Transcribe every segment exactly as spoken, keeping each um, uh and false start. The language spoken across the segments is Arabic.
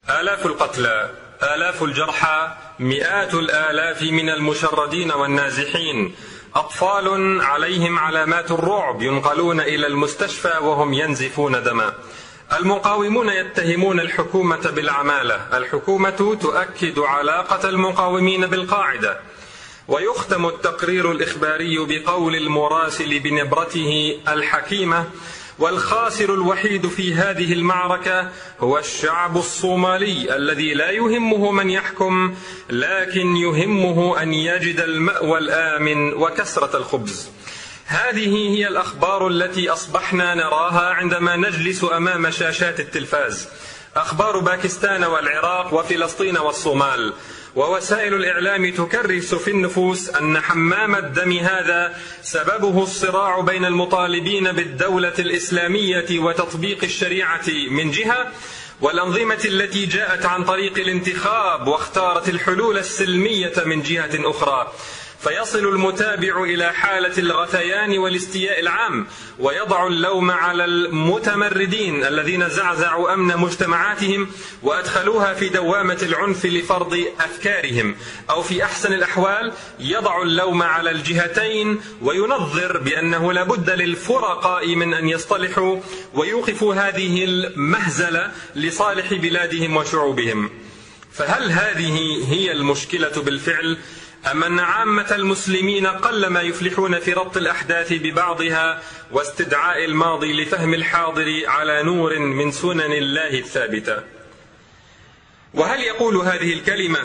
آلاف القتلى، آلاف الجرحى، مئات الآلاف من المشردين والنازحين، أطفال عليهم علامات الرعب ينقلون إلى المستشفى وهم ينزفون دما. المقاومون يتهمون الحكومة بالعمالة، الحكومة تؤكد علاقة المقاومين بالقاعدة. ويختم التقرير الإخباري بقول المراسل بنبرته الحكيمة: والخاسر الوحيد في هذه المعركة هو الشعب الصومالي الذي لا يهمه من يحكم، لكن يهمه أن يجد المأوى الآمن وكسرة الخبز. هذه هي الأخبار التي أصبحنا نراها عندما نجلس أمام شاشات التلفاز، أخبار باكستان والعراق وفلسطين والصومال. ووسائل الإعلام تكرس في النفوس أن حمام الدم هذا سببه الصراع بين المطالبين بالدولة الإسلامية وتطبيق الشريعة من جهة، والأنظمة التي جاءت عن طريق الانتخاب واختارت الحلول السلمية من جهة أخرى. فيصل المتابع إلى حالة الغثيان والاستياء العام، ويضع اللوم على المتمردين الذين زعزعوا أمن مجتمعاتهم وأدخلوها في دوامة العنف لفرض أفكارهم، أو في أحسن الأحوال يضع اللوم على الجهتين وينظر بأنه لابد للفرقاء من أن يصطلحوا ويوقفوا هذه المهزلة لصالح بلادهم وشعوبهم. فهل هذه هي المشكلة بالفعل؟ أم أن عامة المسلمين قلما يفلحون في ربط الأحداث ببعضها واستدعاء الماضي لفهم الحاضر على نور من سنن الله الثابتة؟ وهل يقول هذه الكلمة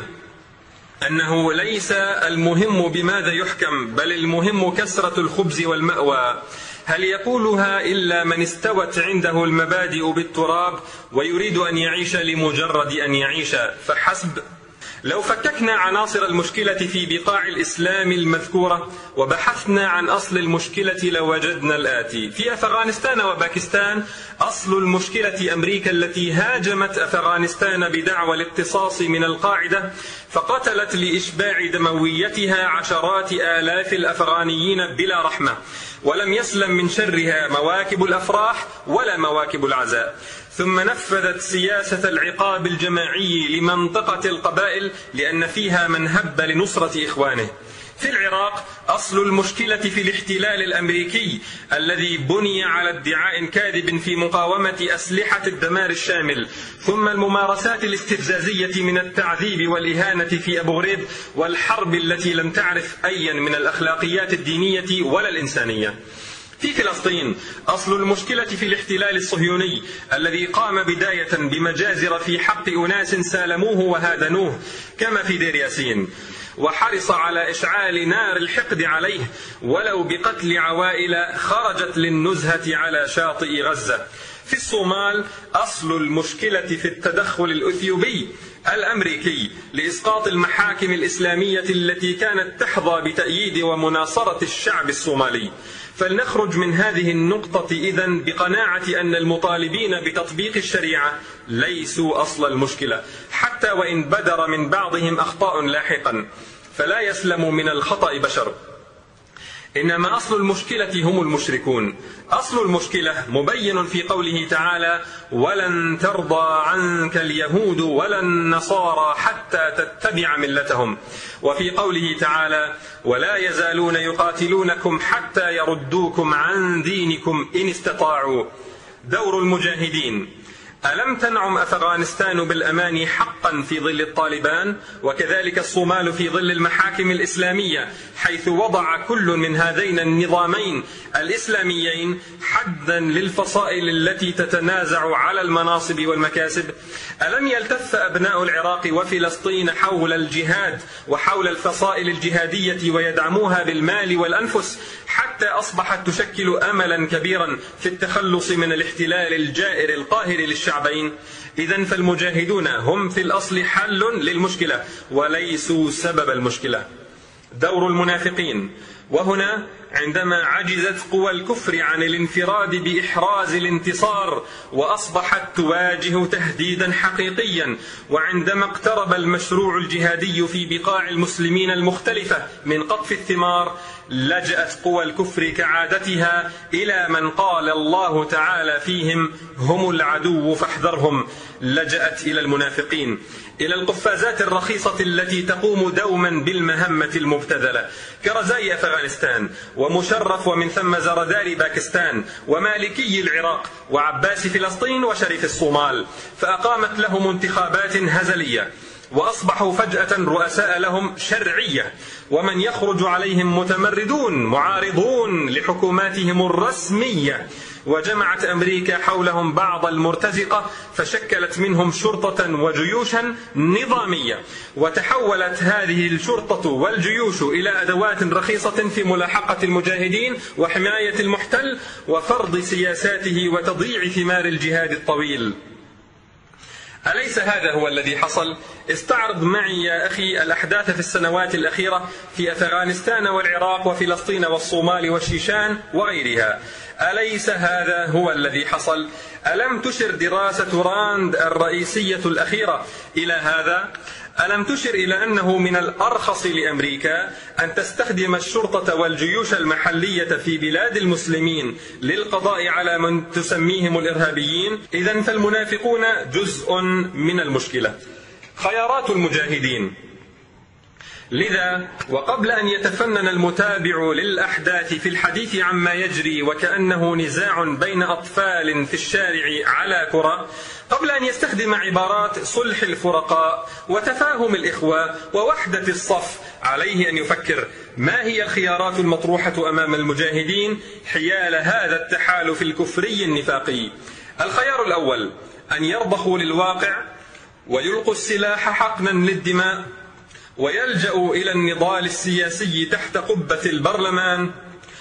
أنه ليس المهم بماذا يحكم، بل المهم كسرة الخبز والمأوى؟ هل يقولها إلا من استوت عنده المبادئ بالتراب ويريد أن يعيش لمجرد أن يعيش فحسب؟ لو فككنا عناصر المشكلة في بقاع الإسلام المذكورة وبحثنا عن أصل المشكلة لوجدنا الآتي: في أفغانستان وباكستان أصل المشكلة أمريكا التي هاجمت أفغانستان بدعوى الاقتصاص من القاعدة، فقتلت لإشباع دمويتها عشرات آلاف الأفغانيين بلا رحمة، ولم يسلم من شرها مواكب الأفراح ولا مواكب العزاء. ثم نفذت سياسة العقاب الجماعي لمنطقة القبائل لأن فيها من هب لنصرة إخوانه. في العراق أصل المشكلة في الاحتلال الأمريكي الذي بني على ادعاء كاذب في مقاومة أسلحة الدمار الشامل، ثم الممارسات الاستفزازية من التعذيب والإهانة في أبو غريب، والحرب التي لم تعرف أيا من الأخلاقيات الدينية ولا الإنسانية. في فلسطين أصل المشكلة في الاحتلال الصهيوني الذي قام بداية بمجازر في حق أناس سالموه وهادنوه كما في دير ياسين، وحرص على إشعال نار الحقد عليه ولو بقتل عوائل خرجت للنزهة على شاطئ غزة. في الصومال أصل المشكلة في التدخل الأثيوبي الأمريكي لإسقاط المحاكم الإسلامية التي كانت تحظى بتأييد ومناصرة الشعب الصومالي. فلنخرج من هذه النقطة إذن بقناعة أن المطالبين بتطبيق الشريعة ليسوا أصل المشكلة، حتى وإن بدر من بعضهم أخطاء لاحقا، فلا يسلم من الخطأ بشر. إنما أصل المشكلة هم المشركون. أصل المشكلة مبين في قوله تعالى: ولن ترضى عنك اليهود ولا النصارى حتى تتبع ملتهم، وفي قوله تعالى: ولا يزالون يقاتلونكم حتى يردوكم عن دينكم إن استطاعوا. دور المجاهدين: ألم تنعم أفغانستان بالأمان حقا في ظل الطالبان؟ وكذلك الصومال في ظل المحاكم الإسلامية، حيث وضع كل من هذين النظامين الإسلاميين حدا للفصائل التي تتنازع على المناصب والمكاسب. ألم يلتف أبناء العراق وفلسطين حول الجهاد وحول الفصائل الجهادية ويدعموها بالمال والأنفس، حتى أصبحت تشكل أملا كبيرا في التخلص من الاحتلال الجائر القاهر للشعبين؟ إذن فالمجاهدون هم في الأصل حل للمشكلة وليسوا سبب المشكلة. دور المنافقين: وهنا عندما عجزت قوى الكفر عن الانفراد بإحراز الانتصار وأصبحت تواجه تهديدا حقيقيا، وعندما اقترب المشروع الجهادي في بقاع المسلمين المختلفة من قطف الثمار، لجأت قوى الكفر كعادتها إلى من قال الله تعالى فيهم: هم العدو فاحذرهم. لجأت إلى المنافقين، إلى القفازات الرخيصة التي تقوم دوما بالمهمة المبتذلة كرزاي أفغانستان ومشرف ومن ثم زرداري باكستان ومالكي العراق وعباس فلسطين وشريف الصومال، فأقامت لهم انتخابات هزلية وأصبحوا فجأة رؤساء لهم شرعية، ومن يخرج عليهم متمردون معارضون لحكوماتهم الرسمية. وجمعت أمريكا حولهم بعض المرتزقة فشكلت منهم شرطة وجيوشا نظامية، وتحولت هذه الشرطة والجيوش إلى أدوات رخيصة في ملاحقة المجاهدين وحماية المحتل وفرض سياساته وتضييع ثمار الجهاد الطويل. أليس هذا هو الذي حصل؟ استعرض معي يا أخي الأحداث في السنوات الأخيرة في أفغانستان والعراق وفلسطين والصومال والشيشان وغيرها. أليس هذا هو الذي حصل؟ ألم تشر دراسة راند الرئيسية الأخيرة إلى هذا؟ ألم تشر إلى أنه من الأرخص لأمريكا أن تستخدم الشرطة والجيوش المحلية في بلاد المسلمين للقضاء على من تسميهم الإرهابيين؟ إذن فالمنافقون جزء من المشكلة. خيارات المجاهدين. لذا وقبل أن يتفنن المتابع للأحداث في الحديث عما يجري وكأنه نزاع بين أطفال في الشارع على كرة، قبل أن يستخدم عبارات صلح الفرقاء وتفاهم الإخوة ووحدة الصف، عليه أن يفكر ما هي الخيارات المطروحة أمام المجاهدين حيال هذا التحالف الكفري النفاقي. الخيار الأول أن يرضخوا للواقع ويلقوا السلاح حقنا للدماء ويلجأوا إلى النضال السياسي تحت قبة البرلمان،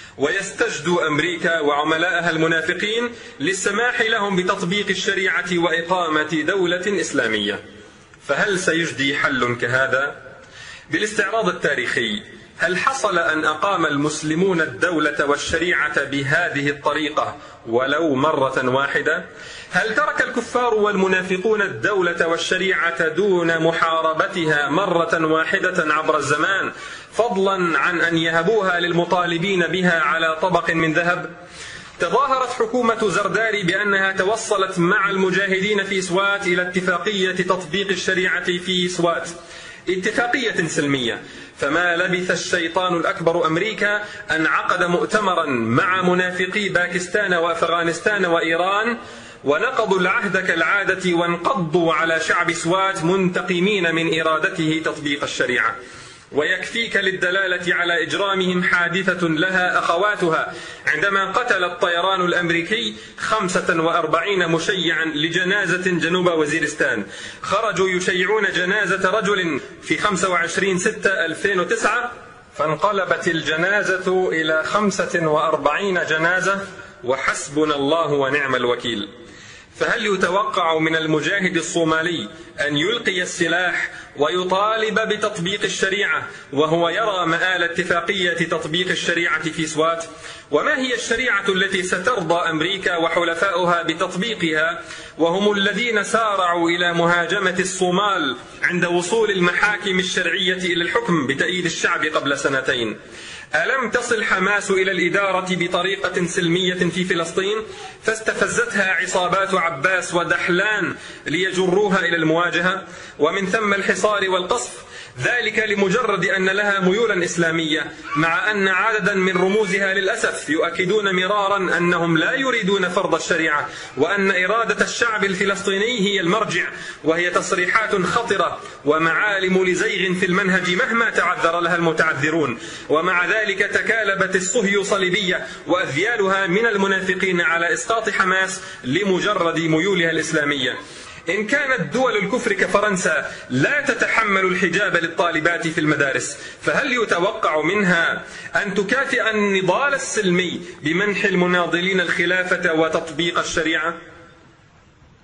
ويستجدوا أمريكا وعملائها المنافقين للسماح لهم بتطبيق الشريعة وإقامة دولة إسلامية. فهل سيجدي حل كهذا؟ بالاستعراض التاريخي، هل حصل أن أقام المسلمون الدولة والشريعة بهذه الطريقة ولو مرة واحدة؟ هل ترك الكفار والمنافقون الدولة والشريعة دون محاربتها مرة واحدة عبر الزمان، فضلا عن أن يهبوها للمطالبين بها على طبق من ذهب؟ تظاهرت حكومة زرداري بأنها توصلت مع المجاهدين في سوات إلى اتفاقية تطبيق الشريعة في سوات، اتفاقية سلمية. فما لبث الشيطان الأكبر أمريكا أن عقد مؤتمرا مع منافقي باكستان وأفغانستان وإيران، ونقضوا العهد كالعادة وانقضوا على شعب سوات منتقمين من إرادته تطبيق الشريعة. ويكفيك للدلالة على إجرامهم حادثة لها أخواتها عندما قتل الطيران الأمريكي خمسة وأربعين مشيعا لجنازة جنوب وزيرستان. خرجوا يشيعون جنازة رجل في خمسة وعشرين ستة ألفين وتسعة، فانقلبت الجنازة إلى خمسة وأربعين جنازة، وحسبنا الله ونعم الوكيل. فهل يتوقع من المجاهد الصومالي أن يلقي السلاح ويطالب بتطبيق الشريعة وهو يرى مآل اتفاقية تطبيق الشريعة في سوات؟ وما هي الشريعة التي سترضى أمريكا وحلفاؤها بتطبيقها وهم الذين سارعوا إلى مهاجمة الصومال عند وصول المحاكم الشرعية إلى الحكم بتأييد الشعب قبل سنتين؟ ألم تصل حماس إلى الإدارة بطريقة سلمية في فلسطين فاستفزتها عصابات عباس ودحلان ليجروها إلى المواجهة ومن ثم الحصار والقصف، ذلك لمجرد أن لها ميولا إسلامية، مع أن عددا من رموزها للأسف يؤكدون مرارا أنهم لا يريدون فرض الشريعة وأن إرادة الشعب الفلسطيني هي المرجع، وهي تصريحات خطرة ومعالم لزيغ في المنهج مهما تعذر لها المتعذرون. ومع ذلك تكالبت الصهيو صليبية وأذيالها من المنافقين على إسقاط حماس لمجرد ميولها الإسلامية. إن كانت دول الكفر كفرنسا لا تتحمل الحجاب للطالبات في المدارس، فهل يتوقع منها أن تكافئ النضال السلمي بمنح المناضلين الخلافة وتطبيق الشريعة؟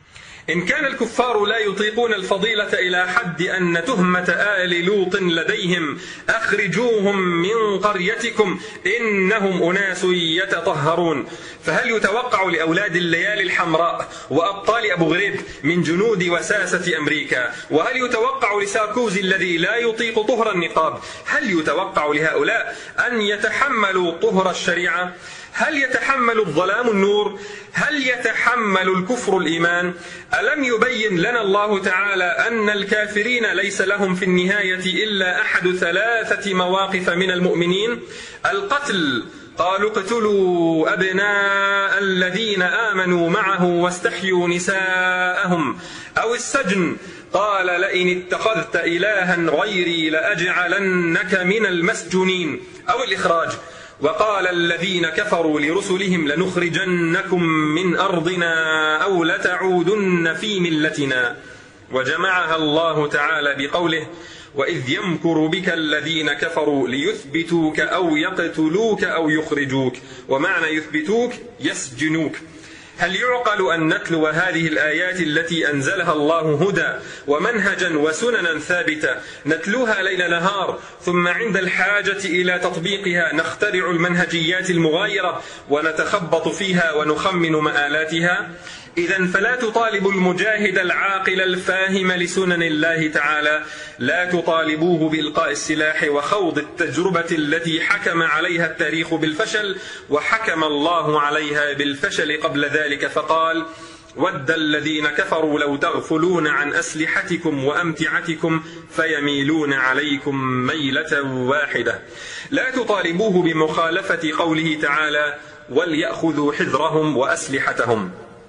إن كان الكفار لا يطيقون الفضيلة إلى حد أن تهمة آل لوط لديهم أخرجوهم من قريتكم إنهم أناس يتطهرون، فهل يتوقع لأولاد الليالي الحمراء وأبطال أبو غريب من جنود وساسة أمريكا، وهل يتوقع لساركوزي الذي لا يطيق طهر النقاب، هل يتوقع لهؤلاء أن يتحملوا طهر الشريعة؟ هل يتحمل الظلام النور؟ هل يتحمل الكفر الإيمان؟ ألم يبين لنا الله تعالى أن الكافرين ليس لهم في النهاية إلا أحد ثلاثة مواقف من المؤمنين؟ القتل، قالوا اقتلوا أبناء الذين آمنوا معه واستحيوا نساءهم، أو السجن، قال لئن اتخذت إلها غيري لأجعلنك من المسجونين، أو الإخراج، وقال الذين كفروا لرسلهم لنخرجنكم من أرضنا أو لتعودن في ملتنا. وجمعها الله تعالى بقوله وإذ يمكر بك الذين كفروا ليثبتوك أو يقتلوك أو يخرجوك، ومعنى يثبتوك يسجنوك. هل يعقل أن نتلو هذه الآيات التي أنزلها الله هدى ومنهجا وسننا ثابتة نتلوها ليل نهار، ثم عند الحاجة إلى تطبيقها نخترع المنهجيات المغايرة ونتخبط فيها ونخمن مآلاتها؟ إذن فلا تطالبوا المجاهد العاقل الفاهم لسنن الله تعالى، لا تطالبوه بإلقاء السلاح وخوض التجربة التي حكم عليها التاريخ بالفشل، وحكم الله عليها بالفشل قبل ذلك فقال ود الذين كفروا لو تغفلون عن أسلحتكم وأمتعتكم فيميلون عليكم ميلة واحدة. لا تطالبوه بمخالفة قوله تعالى وليأخذوا حذرهم وأسلحتهم.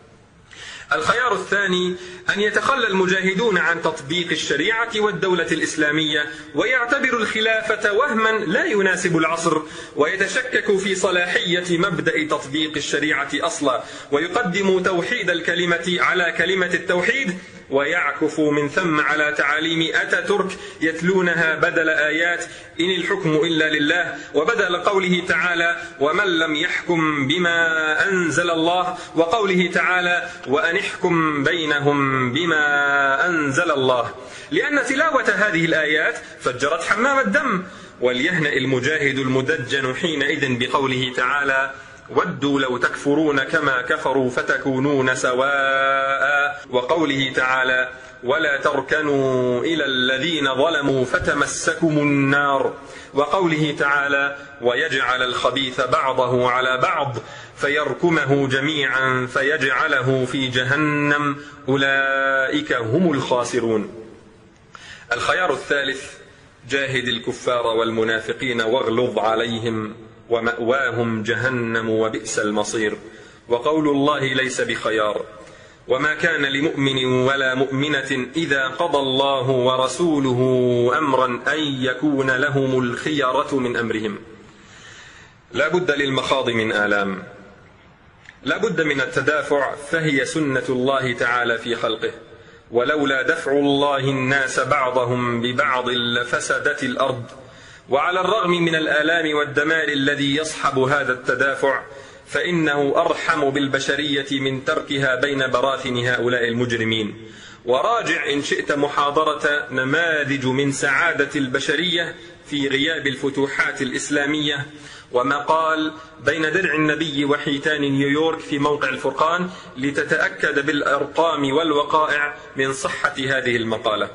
الخيار الثاني أن يتخلى المجاهدون عن تطبيق الشريعة والدولة الإسلامية ويعتبروا الخلافة وهما لا يناسب العصر، ويتشككوا في صلاحية مبدأ تطبيق الشريعة أصلا، ويقدموا توحيد الكلمة على كلمة التوحيد، ويعكفوا من ثم على تعاليم أتاتورك يتلونها بدل آيات إن الحكم إلا لله، وبدل قوله تعالى ومن لم يحكم بما أنزل الله، وقوله تعالى وأن احكم بينهم بما أنزل الله، لأن تلاوة هذه الآيات فجرت حمام الدم. وليهنأ المجاهد المدجن حينئذ بقوله تعالى ودوا لو تكفرون كما كفروا فتكونون سواء، وقوله تعالى ولا تركنوا إلى الذين ظلموا فتمسكم النار، وقوله تعالى ويجعل الخبيث بعضه على بعض فيركمه جميعا فيجعله في جهنم أولئك هم الخاسرون. الخيار الثالث جاهد الكفار والمنافقين واغلظ عليهم ومأواهم جهنم وبئس المصير. وقول الله ليس بخيار وما كان لمؤمن ولا مؤمنة إذا قضى الله ورسوله أمرا أن يكون لهم الخيرة من أمرهم. لا بد للمخاض من آلام، لا بد من التدافع، فهي سنة الله تعالى في خلقه، ولولا دفع الله الناس بعضهم ببعض لفسدت الأرض. وعلى الرغم من الآلام والدمار الذي يصحب هذا التدافع فإنه أرحم بالبشرية من تركها بين براثن هؤلاء المجرمين. وراجع إن شئت محاضرة نماذج من سعادة البشرية في غياب الفتوحات الإسلامية، ومقال بين درع النبي وحيتان نيويورك في موقع الفرقان لتتأكد بالأرقام والوقائع من صحة هذه المقالة.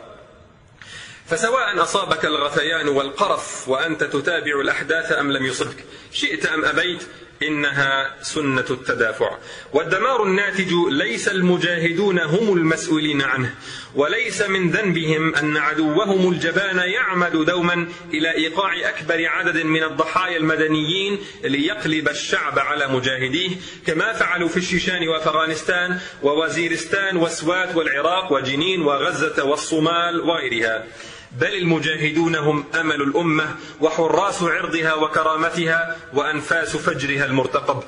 فسواء أصابك الغثيان والقرف وأنت تتابع الأحداث أم لم يصبك، شئت أم أبيت، إنها سنة التدافع. والدمار الناتج ليس المجاهدون هم المسؤولين عنه، وليس من ذنبهم أن عدوهم الجبان يعمد دوما إلى إيقاع أكبر عدد من الضحايا المدنيين ليقلب الشعب على مجاهديه، كما فعلوا في الشيشان وأفغانستان ووزيرستان وسوات والعراق وجنين وغزة والصومال وغيرها. بل المجاهدون هم أمل الأمة وحراس عرضها وكرامتها وأنفاس فجرها المرتقب.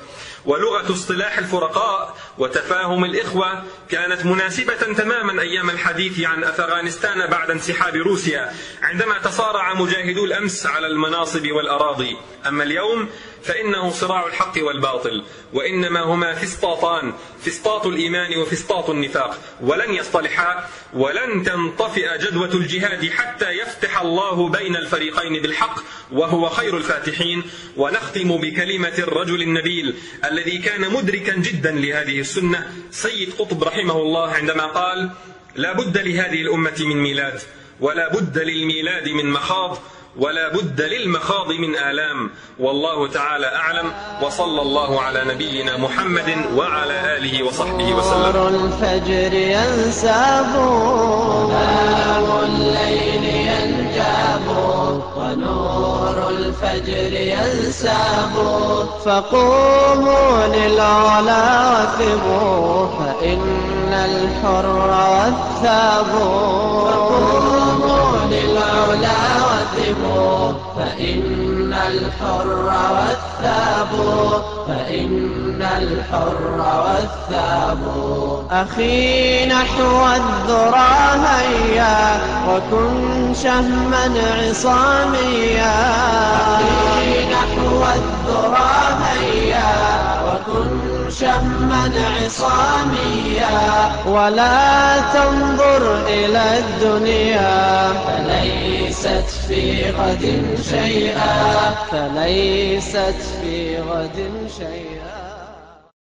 ولغة اصطلاح الفرقاء وتفاهم الإخوة كانت مناسبة تماما أيام الحديث عن أفغانستان بعد انسحاب روسيا، عندما تصارع مجاهدو الأمس على المناصب والأراضي. أما اليوم فإنه صراع الحق والباطل، وإنما هما فسطاطان، فسطاط الإيمان وفسطاط النفاق، ولن يصطلحا، ولن تنطفئ جدوى الجهاد حتى يفتح الله بين الفريقين بالحق وهو خير الفاتحين. ونختم بكلمة الرجل النبيل الذي كان مدركا جدا لهذه السنة، سيد قطب رحمه الله، عندما قال: لا بد لهذه الأمة من ميلاد، ولا بد للميلاد من مخاض، ولا بد للمخاض من آلام. والله تعالى أعلم، وصلى الله على نبينا محمد وعلى آله وصحبه وسلم. نور الفجر ينساب ونار الليل ينجاب، ونور الفجر ينساب، فقوموا للعلا وثبوا فإن الحر والثاب، فقوموا للعلا وثبوا فإن الحر والثاب، فإن الحر والثاب. أخي نحو الذرى هيا وكن شهما عصاميا، أخي نحو الذرى هيا وكن شهما عصاميا، ولا تنظر إلى الدنيا فليست في غد شيئا، فليست في غد شيئا.